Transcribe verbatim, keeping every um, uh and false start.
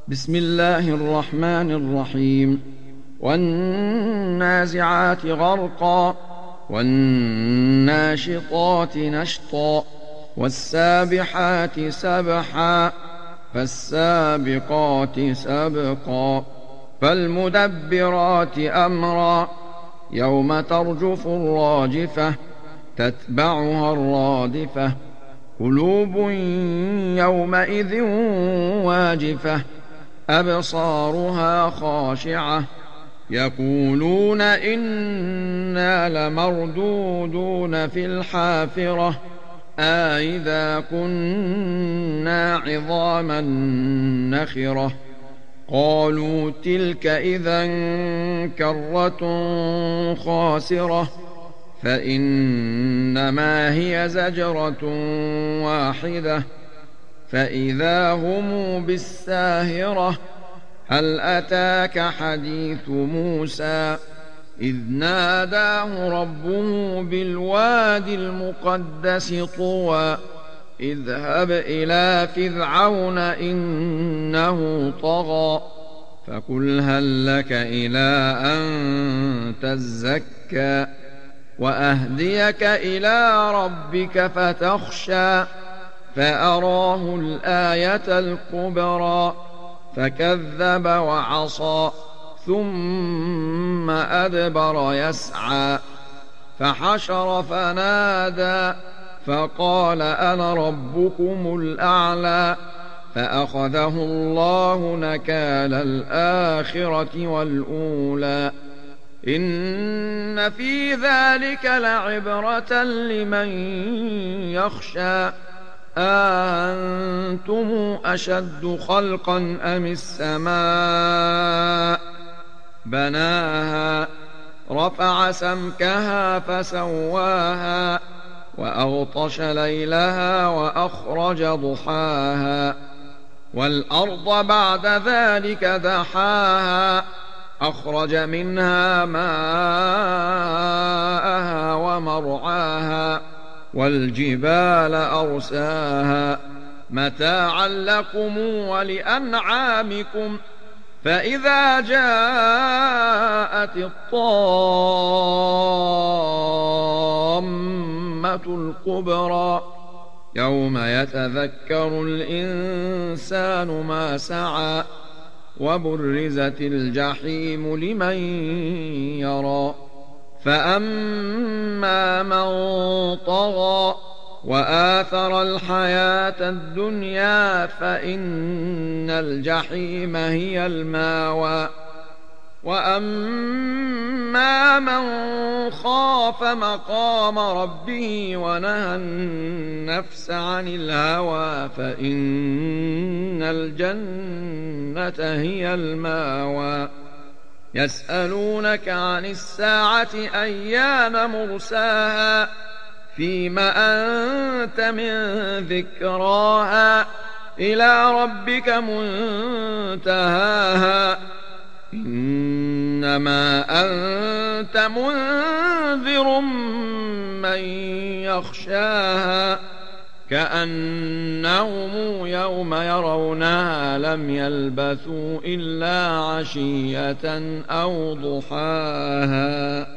بسم الله الرحمن الرحيم. والنازعات غرقا والناشطات نشطا والسابحات سبحا فالسابقات سبقا فالمدبرات أمرا يوم ترجف الراجفة تتبعها الرادفة قلوب يومئذ واجفة أبصارها خاشعة يقولون إنا لمردودون في الحافرة أإذا كنا عظاما نخرة قالوا تلك إذا كرة خاسرة فإنما هي زجرة واحدة فإذا هم بالساهرة هل أتاك حديث موسى إذ ناداه ربه بالوادي المقدس طوى اذهب إلى فرعون إنه طغى فقل هل لك إلى أن تزكى وأهديك إلى ربك فتخشى فأراه الآية الكبرى فكذب وعصى ثم أدبر يسعى فحشر فنادى فقال أنا ربكم الأعلى فأخذه الله نكال الآخرة والأولى إن في ذلك لعبرة لمن يخشى أأنتم أشد خلقا أم السماء بناها رفع سمكها فسواها وأغطش ليلها وأخرج ضحاها والأرض بعد ذلك دحاها أخرج منها ماءها ومرعاها والجبال أرساها متاعا لكم ولأنعامكم فإذا جاءت الطامة الكبرى يوم يتذكر الإنسان ما سعى وبرزت الجحيم لمن يرى فأما من طغى وآثر الحياة الدنيا فإن الجحيم هي الماوى وأما من خاف مقام ربه ونهى النفس عن الهوى فإن الجنة هي الماوى يسألونك عن الساعة أيان مرساها فيم أنت من ذكراها إلى ربك منتهاها إنما أنت منذر من يخشاها كأنهم يوم يرونها لم يلبثوا إلا عشية أو ضحاها.